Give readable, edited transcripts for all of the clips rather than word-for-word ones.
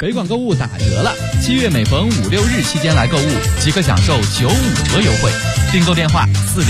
北广购物打折了，7月每逢5、6日期间来购物，即可享受95折优惠。订购电话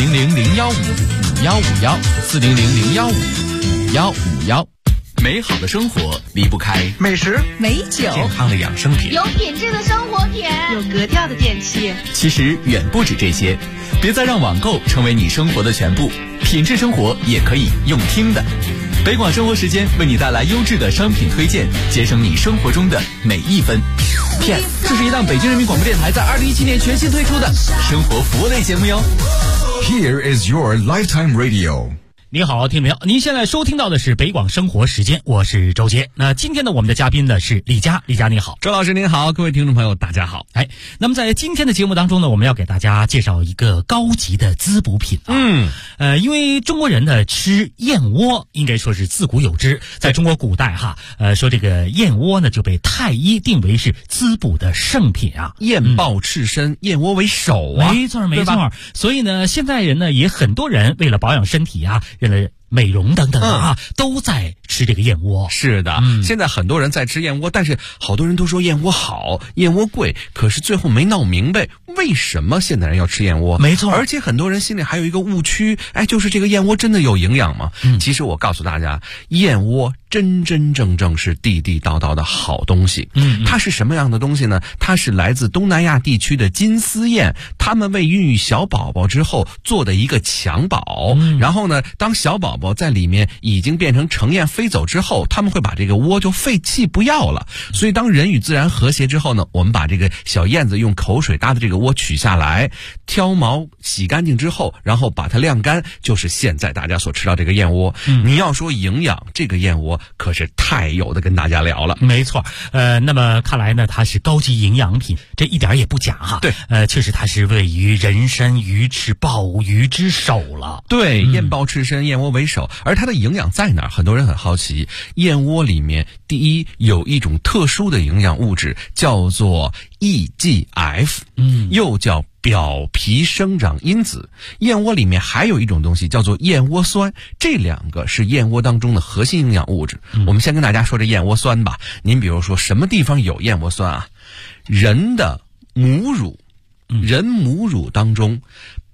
400-015-5151，400-015-5151。美好的生活离不开美食、 美酒、 健康的养生品， 有品质的生活品， 有格调的电器。 其实远不止这些，别再让网购成为你生活的全部，品质生活也可以用听的。北广生活时间为你带来优质的商品推荐，节省你生活中的每一分。PS， 这是一档北京人民广播电台在2017年全新推出的生活服务类节目哟。 Here is your lifetime radio。 你好，听众朋友，您现在收听到的是北广生活时间，我是周杰。那今天呢，我们的嘉宾呢是李佳，李佳你好。 周老师您好，各位听众朋友大家好。 那么在今天的节目当中呢，我们要给大家介绍一个高级的滋补品啊。因为中国人呢吃燕窝应该说是自古有之，在中国古代说这个燕窝呢就被太医定为是滋补的圣品啊。 燕豹赤身，燕窝为首啊。 没错。所以呢，现在人呢也很多人为了保养身体啊，为了美容等等都在吃这个燕窝。 是的，现在很多人在吃燕窝，但是好多人都说燕窝好，燕窝贵，可是最后没闹明白为什么现代人要吃燕窝。 没错， 而且很多人心里还有一个误区，就是这个燕窝真的有营养吗？其实我告诉大家，燕窝真正是地地道道的好东西。它是什么样的东西呢？它是来自东南亚地区的金丝燕，他们为孕育小宝宝之后做的一个襁褓。然后呢，当小宝宝在里面已经变成成燕飞走之后，他们会把这个窝就废弃不要了。所以当人与自然和谐之后呢，我们把这个小燕子用口水搭的这个窝取下来，挑毛洗干净之后，然后把它晾干，就是现在大家所吃到这个燕窝。你要说营养，这个燕窝可是太有的跟大家聊了。 没错，那么看来呢，它是高级营养品，这一点也不假哈。 对， 确实它是位于人参、鱼翅、鲍鱼之首了。 对，燕豹赤身，燕窝为首。而它的营养在哪儿？很多人很好奇。燕窝里面，第一有一种特殊的营养物质，叫做 EGF，又叫表皮生长因子。燕窝里面还有一种东西叫做燕窝酸，这两个是燕窝当中的核心营养物质。我们先跟大家说这燕窝酸吧。您比如说什么地方有燕窝酸啊？人的母乳，人母乳当中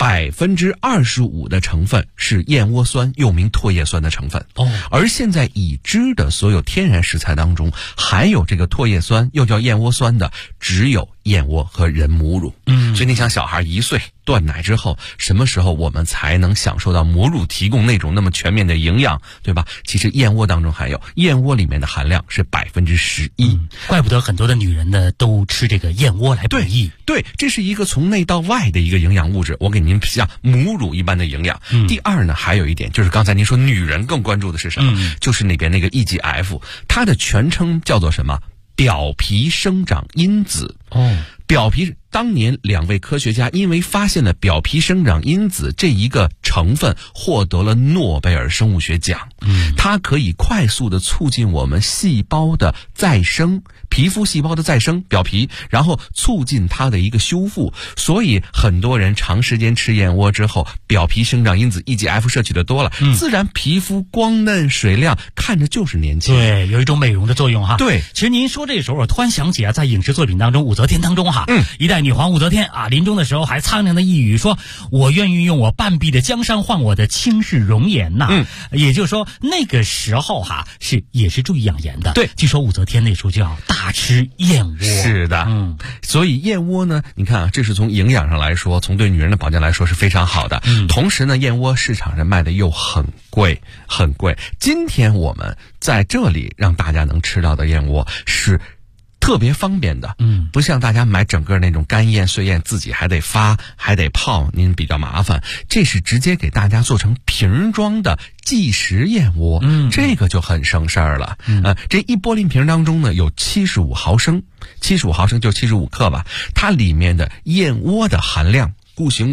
25%的成分是燕窝酸，又名唾液酸的成分。而现在已知的所有天然食材当中，含有这个唾液酸又叫燕窝酸的，只有燕窝和人母乳。所以你想，小孩1岁断奶之后，什么时候我们才能享受到母乳提供那种那么全面的营养，对吧？其实燕窝当中含有，燕窝里面的含量是11%。 怪不得很多的女人呢都吃这个燕窝来补益。 对，这是一个从内到外的一个营养物质，我给您像母乳一般的营养。第二呢，还有一点就是刚才您说女人更关注的是什么？就是那边那个 EGF， 它的全称叫做什么？表皮生长因子。表皮，当年2位科学家因为发现了表皮生长因子这一个成分，获得了诺贝尔生物学奖。它可以快速的促进我们细胞的再生，皮肤细胞的再生，表皮，然后促进它的一个修复。所以很多人长时间吃燕窝之后，表皮生长因子 EGF 摄取的多了，自然皮肤光嫩水亮，看着就是年轻。 对，有一种美容的作用哈。 对， 其实您说这时候，我突然想起在影视作品当中，武则天当中一代女皇武则天临终的时候还苍凉的一语说：“我愿意用我半壁的江山换我的倾世容颜呐。”也就是说，那个时候也是注意养颜的。 对， 据说武则天那时候就要大吃燕窝。 是的，所以燕窝呢，你看这是从营养上来说，从对女人的保健来说是非常好的。同时呢，燕窝市场上卖的又很贵。今天我们在这里让大家能吃到的燕窝是特别方便的，不像大家买整个那种干燕碎燕自己还得发还得泡，您比较麻烦。这是直接给大家做成瓶装的即食燕窝，这个就很省事儿了。这一玻璃瓶当中呢有75毫升，75毫升就75克吧，它里面的燕窝的含量固形物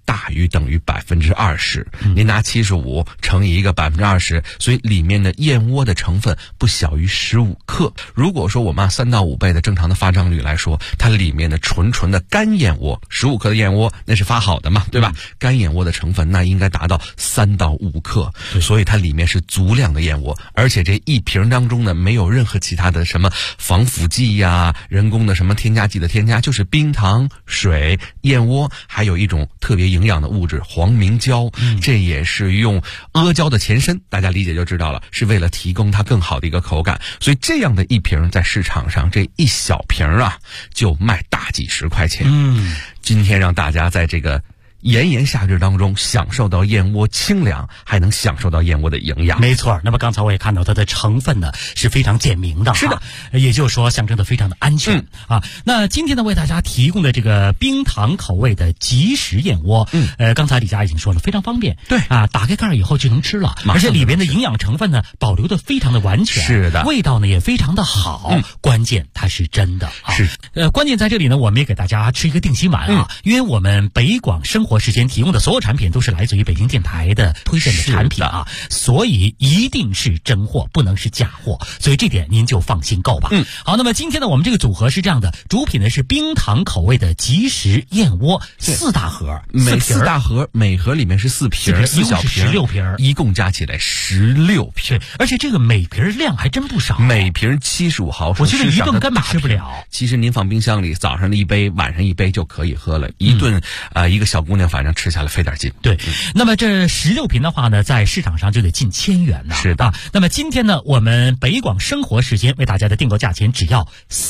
大于等于20%。您拿75乘以一个20%，所以里面的燕窝的成分不小于15克。如果说我们按3到5倍的正常的发胀率来说，它里面的纯的干燕窝，15克的燕窝那是发好的嘛，对吧？干燕窝的成分那应该达到3到5克，所以它里面是足量的燕窝，而且这一瓶当中呢没有任何其他的什么防腐剂呀、人工的什么添加剂的添加，就是冰糖、水、燕窝，还有一种特别营养的物质黄明胶，这也是用阿胶的前身，大家理解就知道了，是为了提供它更好的一个口感。所以这样的一瓶在市场上这一小瓶啊就卖大几十块钱。今天让大家在这个炎炎夏日当中享受到燕窝清凉，还能享受到燕窝的营养。 没错，那么刚才我也看到它的成分呢是非常简明的， 是的， 也就是说象征的非常的安全啊。那今天呢为大家提供的这个冰糖口味的即食燕窝，刚才李佳已经说了，非常方便， 对啊，打开盖儿以后就能吃了，而且里边的营养成分呢保留的非常的完全， 是的， 味道呢也非常的好，关键它是真的啊。 是， 关键在这里呢，我们也给大家吃一个定心丸啊，因为我们北广生活时间提供的所有产品都是来自于北京电台的推荐的产品啊，所以一定是真货，不能是假货，所以这点您就放心购吧。好，那么今天呢，我们这个组合是这样的，主品呢是冰糖口味的即食燕窝，4大盒， 每4大盒，每盒里面是4瓶，4小瓶 ，16瓶， 一共加起来16瓶， 而且这个每瓶量还真不少， 每瓶75毫升， 我觉得一顿根本吃不了。 其实您放冰箱里，早上的一杯，晚上一杯就可以喝了，一顿一个小姑娘反正吃下来费点劲。 对，那么这16瓶的话呢，在市场上就得近1000元呢。 是的， 那么今天呢，我们北广生活时间为大家的订购价钱只要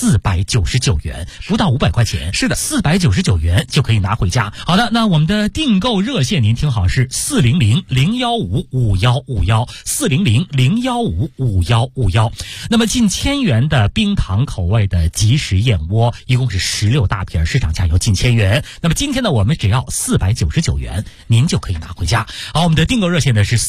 499元，不到500块钱。 是的 ，499元就可以拿回家。好的，那我们的订购热线您听好，是400-015-5151，400-015-5151。那么近1000元的冰糖口味的即食燕窝，一共是16大瓶，市场价要近1000元。那么今天呢，我们只要499元，您就可以拿回家。好，我们的订购热线呢是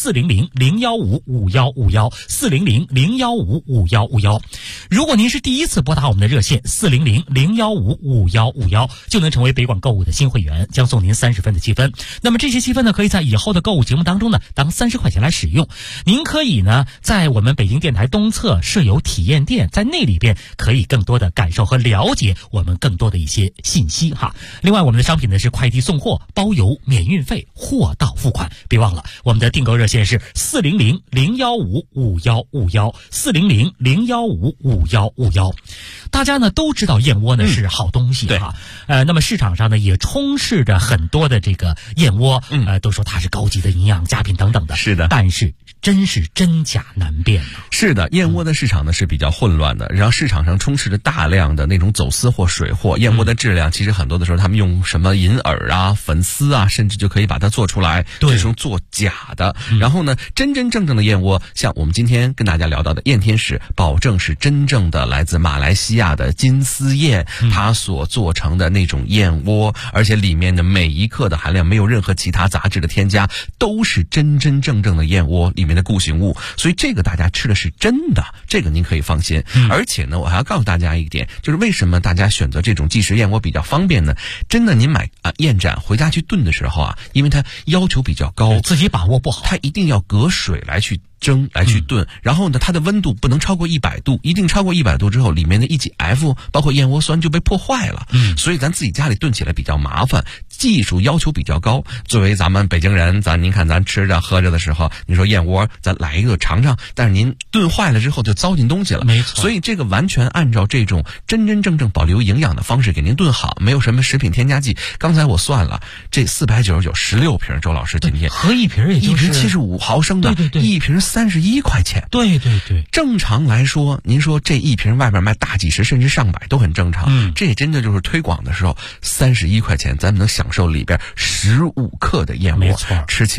400-015-5151，400-015-5151。如果您是第一次拨打我们的热线400-015-5151，就能成为北广购物的新会员，将送您30分的积分。那么这些积分呢，可以在以后的购物节目当中呢，当30块钱来使用。您可以呢，在我们北京电台东侧设有体验店，在那里边可以更多的感受和了解我们更多的一些信息哈。另外，我们的商品呢是快递送货，包邮免运费，货到付款。别忘了，我们的订购热线是400-015-5151，400-015-5151。大家呢都知道燕窝呢是好东西哈，那么市场上呢也充斥着很多的这个燕窝，都说它是高级的营养佳品等等的。 是的， 但是真是真假难辨啊。 是的，燕窝的市场呢是比较混乱的，然后市场上充斥着大量的那种走私或水货。燕窝的质量其实很多的时候他们用什么银耳啊、粉丝啊，甚至就可以把它做出来，这是做假的。然后呢，真真正正的燕窝，像我们今天跟大家聊到的燕天使，保证是真正的来自马来西亚的金丝燕，它所做成的那种燕窝，而且里面的每一克的含量没有任何其他杂质的添加，都是真真正正的燕窝里面的固形物，所以这个大家吃的是真的，这个您可以放心。而且呢，我还要告诉大家一点，就是为什么大家选择这种即食燕窝比较方便呢？真的，您买燕盏回家去炖的时候啊，因为它要求比较高， 自己把握不好， 它一定要隔水来去蒸来去炖，然后呢，它的温度不能超过100度，一定超过100度之后，里面的1,F 包括燕窝酸就被破坏了。所以咱自己家里炖起来比较麻烦，技术要求比较高。作为咱们北京人，您看咱吃着喝着的时候，你说燕窝，咱来一个尝尝，但是您炖坏了之后就糟践东西了。 没错， 所以这个完全按照这种真真正正保留营养的方式给您炖好，没有什么食品添加剂。刚才我算了，这499，16瓶，周老师今天喝一瓶也就是 1瓶75毫升的， 对， 一瓶31块钱。 对， 正常来说，您说这一瓶外面卖大几十甚至上百都很正常。这真的就是推广的时候，31块钱咱们能享受里边15克的燕窝， 没错， 吃起来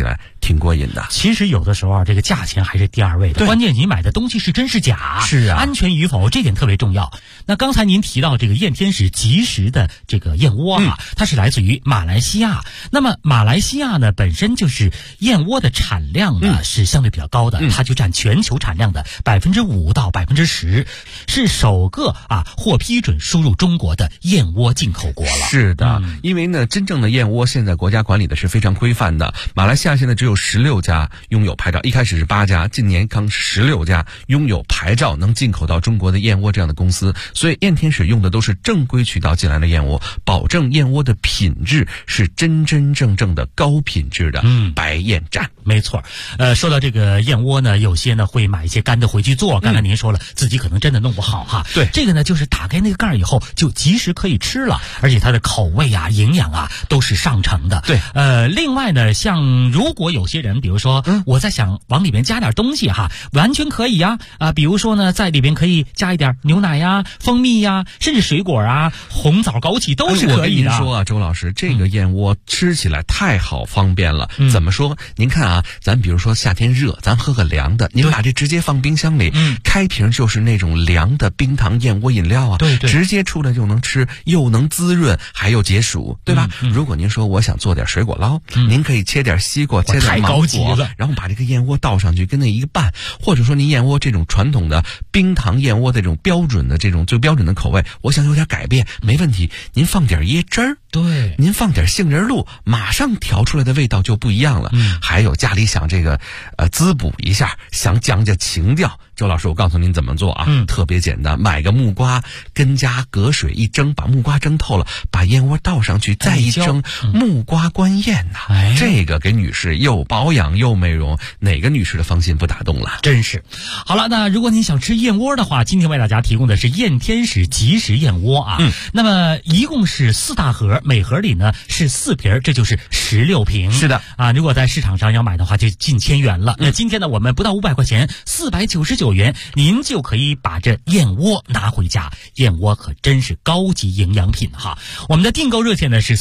挺过瘾的。 其实有的时候啊，这个价钱还是第二位的，关键你买的东西是真是假， 是啊， 安全与否，这点特别重要。那刚才您提到这个燕天使即食的这个燕窝啊，它是来自于马来西亚。那么马来西亚呢，本身就是燕窝的产量呢是相对比较高的，它就占全球产量的5%到10%，是首个获批准输入中国的燕窝进口国了。 是的，因为呢，真正的燕窝现在国家管理的是非常规范的。马来西亚现在只有16家拥有牌照，一开始是8家，近年刚16家拥有牌照能进口到中国的燕窝这样的公司。所以燕天使用的都是正规渠道进来的燕窝，保证燕窝的品质是真真正正的高品质的白燕战。 没错。说到这个燕窝呢，有些呢会买一些干的回去做，刚才您说了，自己可能真的弄不好哈。 对， 这个呢就是打开那个盖以后就及时可以吃了，而且它的口味啊、营养啊都是上乘的。 对， 另外呢，像如果有些人，比如说我在想往里面加点东西哈，完全可以呀。比如说呢，在里边可以加一点牛奶呀、蜂蜜呀，甚至水果啊、红枣、枸杞都是可以的。 我跟您说啊，周老师，这个燕窝吃起来太好方便了。怎么说？您看啊，咱比如说夏天热，咱喝个凉的，您把这直接放冰箱里，开瓶就是那种凉的冰糖燕窝饮料啊， 对， 直接出来就能吃，又能滋润，还有解暑，对吧？如果您说我想做点水果捞，您可以切点西瓜，切点芒果，然后把这个燕窝倒上去，跟那一个拌，或者说您燕窝这种传统的冰糖燕窝的这种标准的这种最标准的口味，我想有点改变，没问题，您放点椰汁儿， 对， 您放点杏仁露，马上调出来的味道就不一样了。还有家里想这个滋补一下，想讲讲情调，周老师我告诉您怎么做啊，特别简单，买个木瓜，跟加隔水一蒸，把木瓜蒸透了，把燕窝倒上去，再一蒸，木瓜观燕呐。这个给女士又保养又美容，哪个女士的芳心不打动了？ 真是。好了，那如果您想吃燕窝的话，今天为大家提供的是燕天使即食燕窝啊。那么一共是4大盒，每盒里呢是4瓶，这就是16瓶。 是的啊，如果在市场上要买的话，就近1000元了。那今天呢，我们不到500块钱，499元，您就可以把这燕窝拿回家。燕窝可真是高级营养品哈。我们的订购热线呢是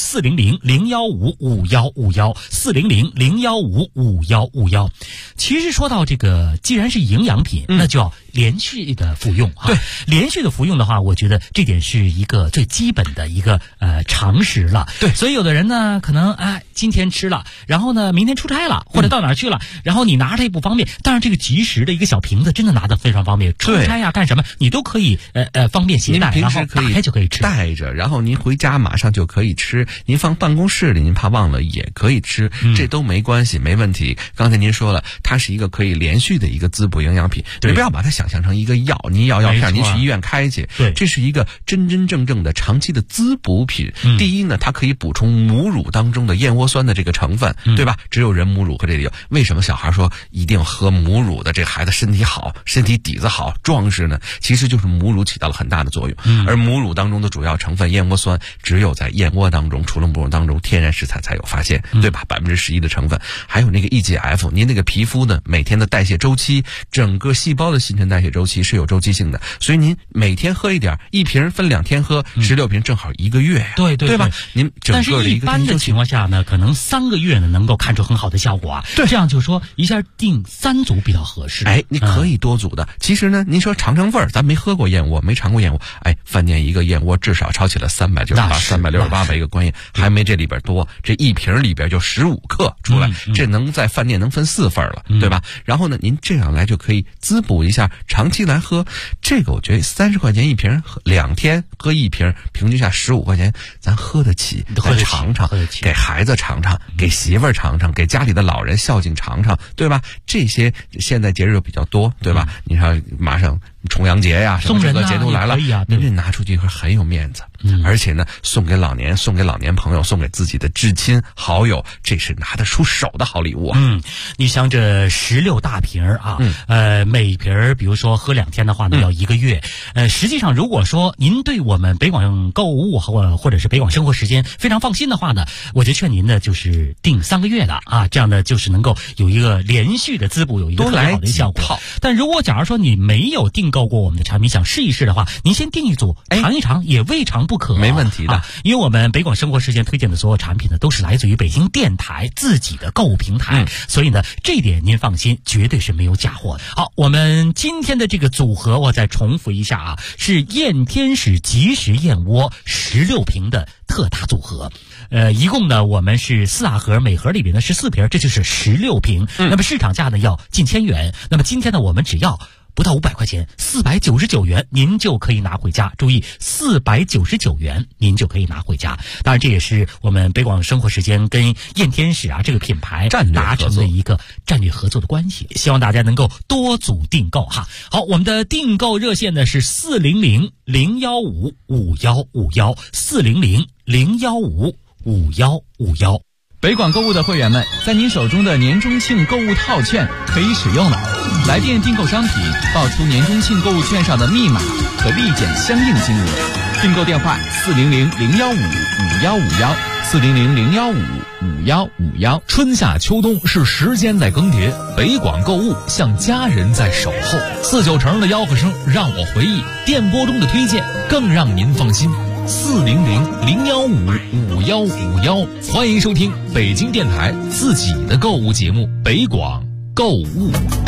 400-015-5151，400-015-5151。其实说到这个，既然是营养品，那就要连续的服用哈。 对， 连续的服用的话，我觉得这点是一个最基本的一个常识了。 对， 所以有的人呢，可能今天吃了，然后呢明天出差了，或者到哪儿去了，然后你拿着它也不方便。当然这个即食的一个小瓶子真的拿得非常方便，出差呀干什么你都可以方便携带， 您平时可以打开就可以吃， 带着，然后您回家马上就可以吃，您放办公室里您怕忘了也可以吃，这都没关系，没问题。刚才您说了，它是一个可以连续的一个滋补营养品，你不要把它想象成一个药，您药片您去医院开去， 对， 这是一个真真正正的长期的滋补品。第一呢，它可以补充母乳当中的燕窝酸的这个成分，对吧？只有人母乳和这里有。为什么小孩说一定要喝母乳的这孩子身体好，身体底子好，壮实呢？其实就是母乳起到了很大的作用。而母乳当中的主要成分燕窝酸，只有在燕窝当中，除了母乳当中天然食材才有发现，对吧？11%的成分，还有那个 EGF， 您那个皮肤呢，每天的代谢周期，整个细胞的新陈代谢周期是有周期性的，所以您每天喝一点，一瓶分2天喝，16瓶正好1个月呀， 对吧？您整个的一个但是一般的情况下呢，可能3个月呢能够看出很好的效果啊。 对， 这样就说一下订3组比较合适。 你可以多组的。其实呢，您说尝尝味儿，咱没喝过燕窝，没尝过燕窝，饭店一个燕窝至少炒起了398、368一个观燕，还没这里边多。这一瓶里边就15克出来，这能在饭店能分4份了，对吧？然后呢，您这样来就可以滋补一下，长期来喝，这个我觉得30块钱一瓶，2天喝一瓶，平均下15块钱，咱喝得起，咱尝尝，给孩子尝尝，给媳妇儿尝尝，给家里的老人孝敬尝尝，对吧？这些现在节日比较多，对吧？你看马上重阳节呀，什么这个节都来了，您这拿出去很有面子，而且呢，送给老年朋友，送给自己的至亲好友，这是拿得出手的好礼物啊。 你像这16大瓶啊，每瓶比如说喝2天的话呢，要 1个月。实际上如果说您对我们北广购物或者是北广生活时间非常放心的话呢，我就劝您呢就是订3个月的啊，这样呢就是能够有一个连续的滋补，有一个特别好的效果。但如果假如说你没有订购过我们的产品，想试一试的话，您先订一组尝一尝也未尝不可， 没问题的。 因为我们北广生活时间推荐的所有产品呢，都是来自于北京电台自己的购物平台，所以呢这一点您放心，绝对是没有假货的。好，我们今天的这个组合我再重复一下啊，是燕天使即食燕窝16瓶的特大组合。一共呢我们是4大盒，每盒里边呢是4瓶，这就是16瓶。那么市场价呢要近1000元，那么今天呢我们只要不到500块钱，499元您就可以拿回家。注意，499元您就可以拿回家。当然这也是我们北广生活时间跟燕天使啊这个品牌达成的一个战略合作的关系，希望大家能够多组订购哈。好，我们的订购热线呢是400-015-515，400-015-515。 北广购物的会员们，在您手中的年中庆购物套券可以使用了。来电订购商品，报出年中庆购物券上的密码，可立减相应金额。订购电话400-015-5151，400-015-5151。 春夏秋冬是时间在更迭，北广购物像家人在守候。4-9成的吆喝声让我回忆，电波中的推荐更让您放心。400-015-5151，欢迎收听北京电台自己的购物节目《北广购物》。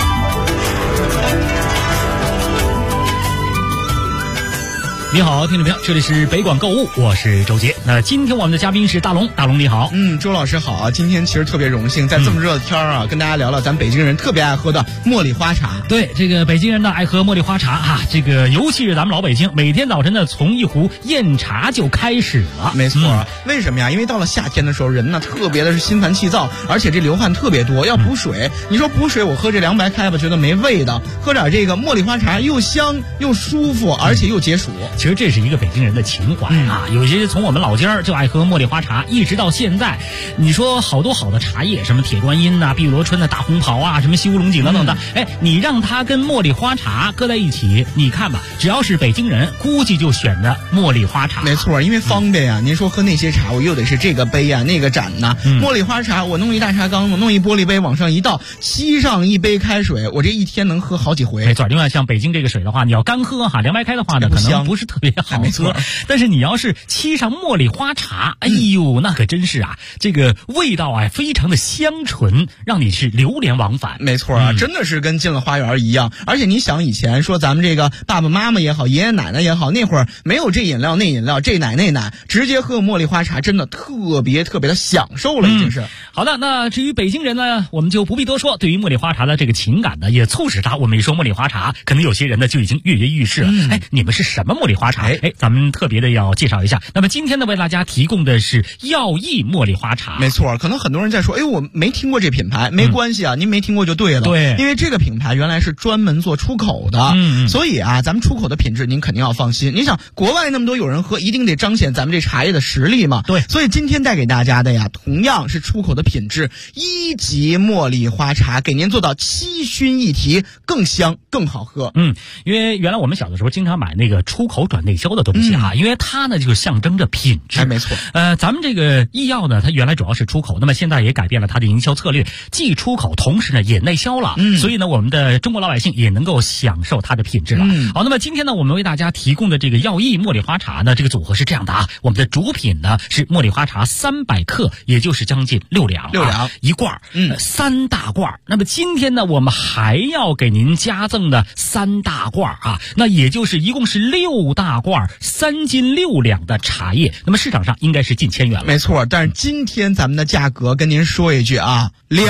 你好，听众朋友，这里是北广购物，我是周杰。那今天我们的嘉宾是大龙，大龙你好。 周老师好啊！今天其实特别荣幸，在这么热的天啊，跟大家聊聊咱北京人特别爱喝的茉莉花茶。 对，这个北京人呢爱喝茉莉花茶啊，这个尤其是咱们老北京，每天早晨呢从一壶燕茶就开始了。 没错，为什么呀？因为到了夏天的时候，人呢特别的是心烦气躁，而且这流汗特别多，要补水。你说补水，我喝这凉白开吧，觉得没味道；喝点这个茉莉花茶，又香又舒服，而且又解暑。 其实这是一个北京人的情怀啊，有些从我们老家就爱喝茉莉花茶，一直到现在。你说好多好的茶叶，什么铁观音呐、碧螺春的大红袍啊，什么西乌龙井等等的，你让它跟茉莉花茶搁在一起，你看吧，只要是北京人，估计就选的茉莉花茶。 没错，因为方便呀。您说喝那些茶，我又得是这个杯呀，那个盏呐。茉莉花茶，我弄一大茶缸，我弄一玻璃杯往上一倒，沏上一杯开水，我这一天能喝好几回。 没错，另外像北京这个水的话，你要干喝哈，凉白开的话呢，可能不是特别好喝。但是你要是沏上茉莉花茶，哎呦，那可真是啊，这个味道啊非常的香醇，让你是流连忘返。 没错啊，真的是跟进了花园一样。而且你想以前说咱们这个爸爸妈妈也好，爷爷奶奶也好，那会儿没有这饮料那饮料，这奶那奶，直接喝茉莉花茶，真的特别特别的享受了，已经是。 好的，那至于北京人呢，我们就不必多说。对于茉莉花茶的这个情感呢，也促使他，我们一说茉莉花茶，可能有些人呢就已经跃跃欲试了。你们是什么茉莉花茶？咱们特别的要介绍一下。那么今天呢，为大家提供的是耀益茉莉花茶。 没错，可能很多人在说，我没听过这品牌，没关系啊，您没听过就对了。 对， 因为这个品牌原来是专门做出口的，所以啊，咱们出口的品质您肯定要放心。你想，国外那么多有人喝，一定得彰显咱们这茶叶的实力嘛。 对， 所以今天带给大家的呀，同样是出口的品质，1级茉莉花茶，给您做到7熏1提，更香更好喝。 因为原来我们小的时候经常买那个出口转内销的东西哈，因为它呢就象征着品质。 没错。 咱们这个医药呢，它原来主要是出口，那么现在也改变了它的营销策略，既出口，同时呢也内销了。所以呢，我们的中国老百姓也能够享受它的品质了。好，那么今天呢，我们为大家提供的这个耀益茉莉花茶呢，这个组合是这样的啊，我们的主品呢是茉莉花茶300克，也就是将近6两一罐，3大罐。那么今天呢，我们还要给您加赠的3大罐啊，那也就是一共是6大罐，3斤6两的茶叶。那么市场上应该是近1000元了。 没错，但是今天咱们的价格跟您说一句啊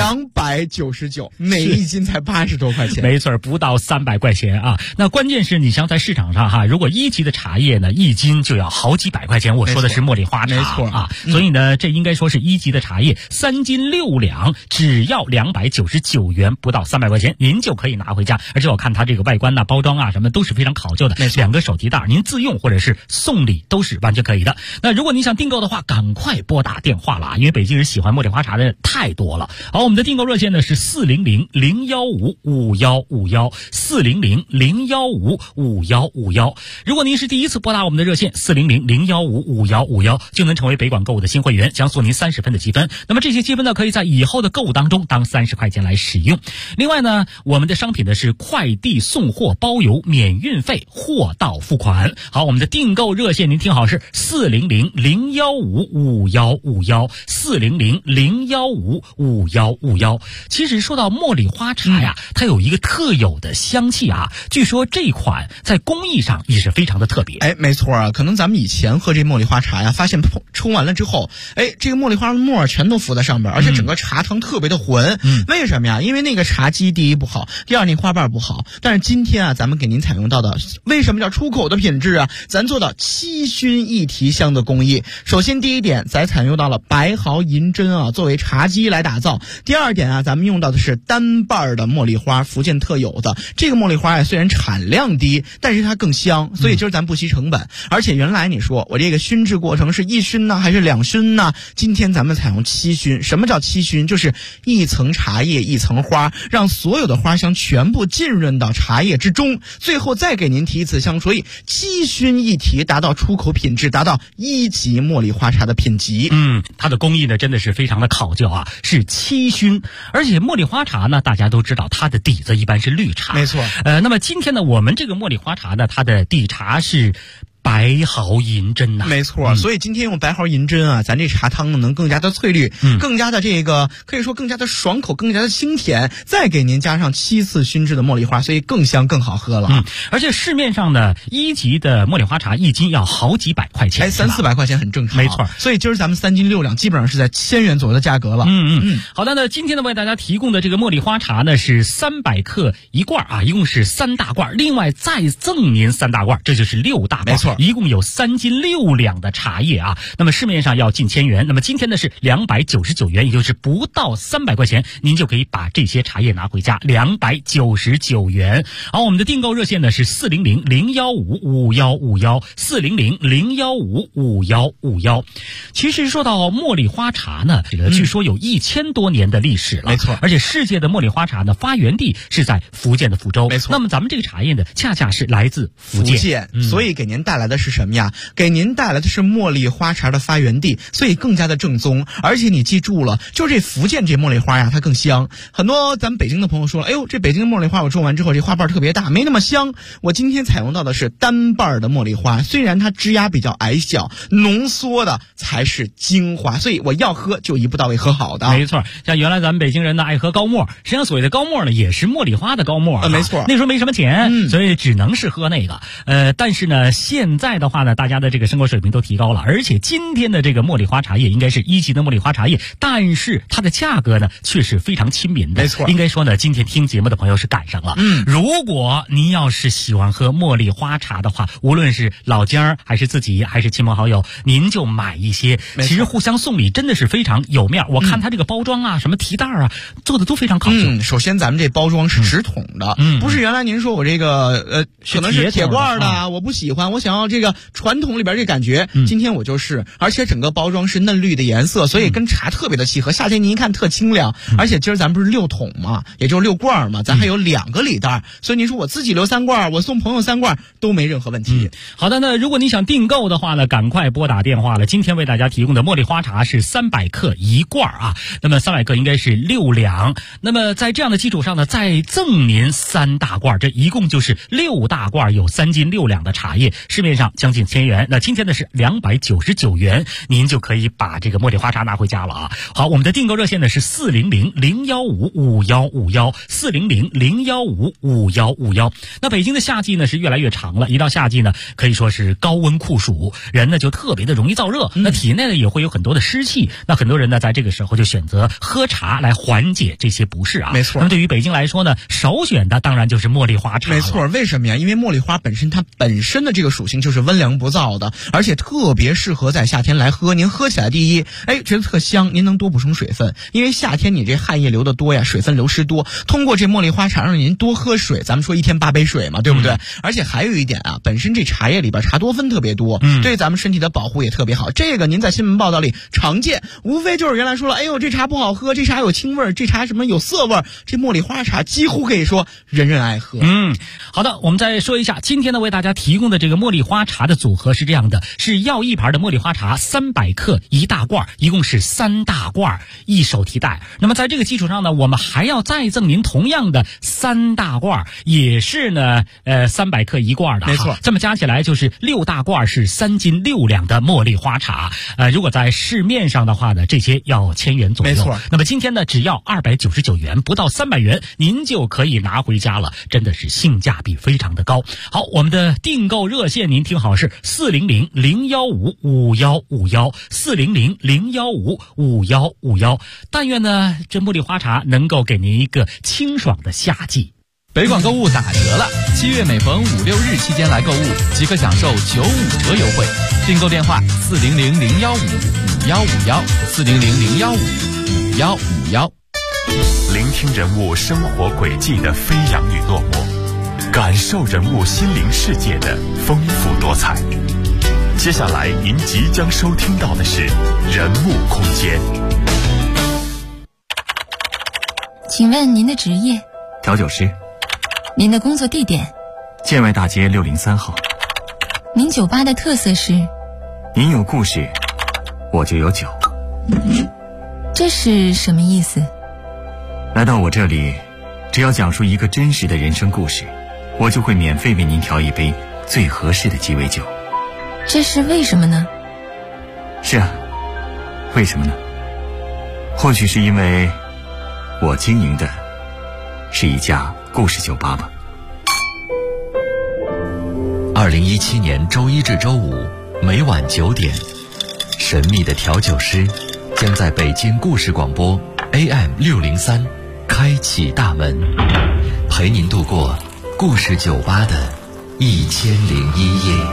，299，每一斤才80多块钱。 没错，不到300块钱啊。那关键是你像在市场上哈，如果1级的茶叶呢，1斤就要好几百块钱。我说的是茉莉花茶， 没错啊。所以呢，这应该说是1级的茶叶，3斤6两，只要299元，不到300块钱，您就可以拿回家。而且我看它这个外观呐、包装啊什么都是非常考究的，2个手提袋，您您自用或者是送礼都是完全可以的。那如果您想订购的话，赶快拨打电话了，因为北京人喜欢茉莉花茶的人太多了。好，我们的订购热线呢是400-015-5151，400-015-5151。如果您是第一次拨打我们的热线400-015-5151，就能成为北广购物的新会员，将送您30分的积分。那么这些积分呢，可以在以后的购物当中当30块钱来使用。另外呢，我们的商品呢是快递送货包邮免运费，货到付款。好，我们的订购热线您听好是400-015-5151，400-015-5151。其实说到茉莉花茶呀，它有一个特有的香气啊，据说这款在工艺上也是非常的特别。 没错啊，可能咱们以前喝这茉莉花茶呀，发现冲完了之后，这个茉莉花沫全都浮在上边，而且整个茶汤特别的浑。为什么呀？因为那个茶基第一不好，第二那花瓣不好。但是今天啊，咱们给您采用到的，为什么叫出口的品质啊？咱做到7熏1提香的工艺。首先第一点，咱采用到了白毫银针啊，作为茶基来打造。第二点啊，咱们用到的是单瓣的茉莉花，福建特有的这个茉莉花虽然产量低，但是它更香，所以今儿咱不惜成本。而且原来你说我这个熏制过程是1熏呢还是2熏呢？今天咱们采用7熏。什么叫7熏？就是一层茶叶一层花，让所有的花香全部浸润到茶叶之中，最后再给您提一次香。所以7熏1提，达到出口品质，达到1级茉莉花茶的品级。 它的工艺呢真的是非常的考究啊，是7熏。而且茉莉花茶呢，大家都知道它的底子一般是绿茶， 没错。 那么今天呢，我们这个茉莉花茶呢，它的底茶是白毫银针呐， 没错。所以今天用白毫银针啊，咱这茶汤呢能更加的翠绿，更加的这个可以说更加的爽口，更加的清甜，再给您加上7次熏制的茉莉花，所以更香更好喝了。 而且市面上的1级的茉莉花茶1斤要好几百块钱 ，300-400块钱很正常， 没错。 所以今儿咱们3斤6两基本上是在1000元左右的价格了。 好的，那今天呢为大家提供的这个茉莉花茶呢是300克1罐啊，一共是3大罐，另外再赠您3大罐，这就是6大罐， 没错， 一共有3斤6两的茶叶啊。那么市面上要近1000元，那么今天呢是299元，也就是不到300块钱，您就可以把这些茶叶拿回家，299元。好，我们的订购热线呢是400-015-5151，400-015-5151。其实说到茉莉花茶呢，据说有1000多年的历史了， 没错。 而且世界的茉莉花茶呢发源地是在福建的福州， 没错。 那么咱们这个茶叶呢，恰恰是来自福建， 所以给您带来的是什么呀？给您带来的是茉莉花茶的发源地，所以更加的正宗。而且你记住了，就这福建这茉莉花呀，它更香。很多咱们北京的朋友说了，这北京的茉莉花我种完之后，这花瓣特别大，没那么香。我今天采用到的是单瓣的茉莉花，虽然它枝丫比较矮小，浓缩的才是精华，所以我要喝就一步到位喝好的。 没错，像原来咱们北京人呢爱喝高沫，实际上所谓的高沫呢也是茉莉花的高沫没错。 那时候没什么钱，所以只能是喝那个。但是呢，现在的话呢，大家的这个生活水平都提高了，而且今天的这个茉莉花茶叶应该是1级的茉莉花茶叶，但是它的价格呢却是非常亲民的。 没错， 应该说呢，今天听节目的朋友是赶上了。如果您要是喜欢喝茉莉花茶的话，无论是老家还是自己还是亲朋好友，您就买一些，其实互相送礼真的是非常有面。我看它这个包装啊，什么提袋啊，做的都非常考究。 首先咱们这包装是直筒的，不是原来您说我这个可能是铁罐的，我不喜欢，我想要这个传统里边这感觉。今天我就是，而且整个包装是嫩绿的颜色，所以跟茶特别的契合。夏天您一看特清凉，而且今儿咱们不是6桶嘛，也就是6罐嘛，咱还有2个礼袋，所以您说我自己留3罐，我送朋友3罐都没任何问题。 好的，那如果你想订购的话呢，赶快拨打电话了。今天为大家提供的茉莉花茶是300克1罐啊，那么300克应该是6两。那么在这样的基础上呢，再赠您3大罐，这一共就是6大罐，有3斤6两的茶叶，市面上将近1000元。那今天呢是299元，您就可以把这个茉莉花茶拿回家了啊。好，我们的订购热线呢是400-015-5151，400-015-5151。那北京的夏季呢是越来越长了，一到夏季呢可以说是高温酷暑，人呢就特别的容易燥热，那体内呢也会有很多的湿气，那很多人呢在这个时候就选择喝茶来缓解这些不适啊。 没错。 那么对于北京来说呢，首选的当然就是茉莉花茶。 没错，为什么呀？因为茉莉花本身它本身的这个属性型就是温凉不燥的，而且特别适合在夏天来喝。您喝起来第一，觉得特香，您能多补充水分，因为夏天你这汗液流得多呀，水分流失多，通过这茉莉花茶让您多喝水，咱们说1天8杯水嘛，对不对？而且还有一点啊，本身这茶叶里边茶多酚特别多，对咱们身体的保护也特别好。这个您在新闻报道里常见，无非就是原来说了，这茶不好喝，这茶有腥味，这茶什么有涩味，这茉莉花茶几乎可以说人人爱喝。 好的，我们再说一下今天呢为大家提供的这个茉莉花茶的组合是这样的，是药一牌的茉莉花茶300克1大罐，一共是3大罐1手提袋。那么在这个基础上呢，我们还要再赠您同样的3大罐，也是呢300克1罐的， 没错， 这么加起来就是6大罐，是3斤6两的茉莉花茶。如果在市面上的话呢，这些要1000元左右。 没错。 那么今天呢，只要299元，不到300元，您就可以拿回家了，真的是性价比非常的高。好，我们的订购热线您听好，是400-015-5151，400-015-5151。但愿呢，这茉莉花茶能够给您一个清爽的夏季。 北广购物打折了，7月每逢5、6日期间来购物，即可享受95折优惠。订购电话400-015-5151，400-015-5151。 聆听人物生活轨迹的飞扬与落寞，感受人物心灵世界的丰富多彩。接下来您即将收听到的是人物空间。 请问您的职业？ 调酒师。 您的工作地点？ 建外大街603号。 您酒吧的特色是？ 您有故事，我就有酒。 这是什么意思？ 来到我这里，只要讲述一个真实的人生故事，我就会免费为您调一杯最合适的鸡尾酒。 这是为什么呢？ 是啊，为什么呢？或许是因为我经营的是一家故事酒吧吧。 2017年周一至周五每晚9点，神秘的调酒师将在北京故事广播 AM603 开启大门，陪您度过故事酒吧的1001夜。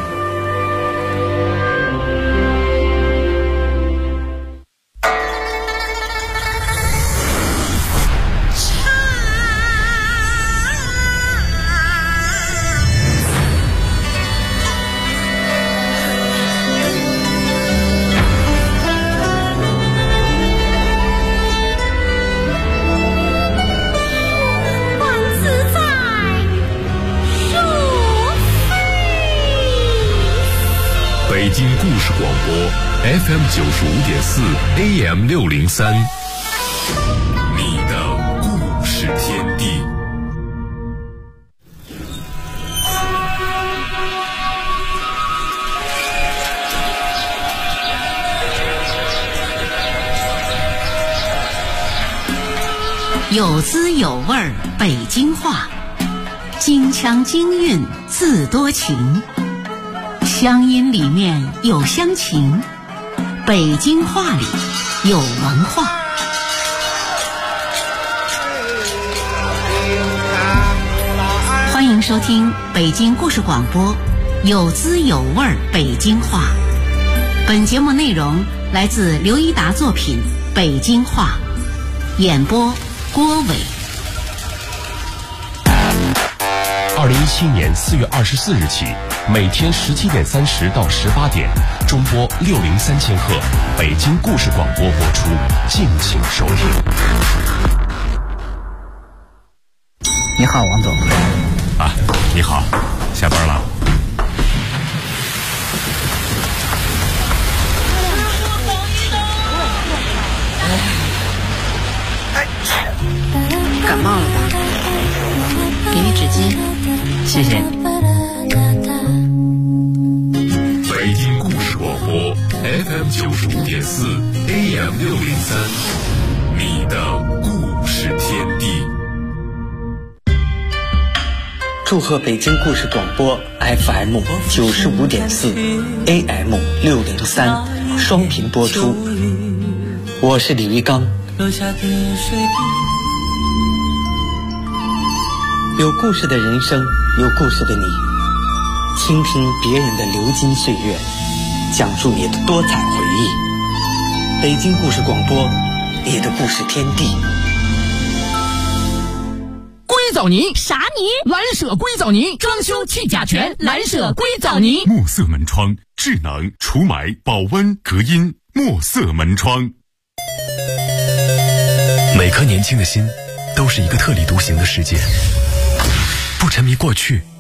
北京故事广播 FM95.4 AM603， 你的故事天地。 有滋有味儿北京话，京腔京韵字多情，乡音里面有乡情，北京话里有文化。欢迎收听北京故事广播有滋有味儿北京话。本节目内容来自刘一达作品《北京话》，演播郭伟。 2017年4月24日起，每天17点30到18点，中波603千赫，北京故事广播播出，敬请收听。 你好，王总。 啊，你好，下班了。 感冒了吧？给你纸巾。 谢谢。 北京故事广播 FM95.4 AM603， 你的故事天地。 祝贺北京故事广播 FM95.4 AM603 双频播出。我是李维刚。有故事的人生，有故事的你。 倾听别人的流金岁月，讲述你的多彩回忆。北京故事广播，你的故事天地。 硅藻泥啥泥？ 蓝舍硅藻泥，装修去甲醛，蓝舍硅藻泥。 墨色门窗，智能除霾、保温、隔音。墨色门窗。 每颗年轻的心，都是一个特立独行的世界。不沉迷过去，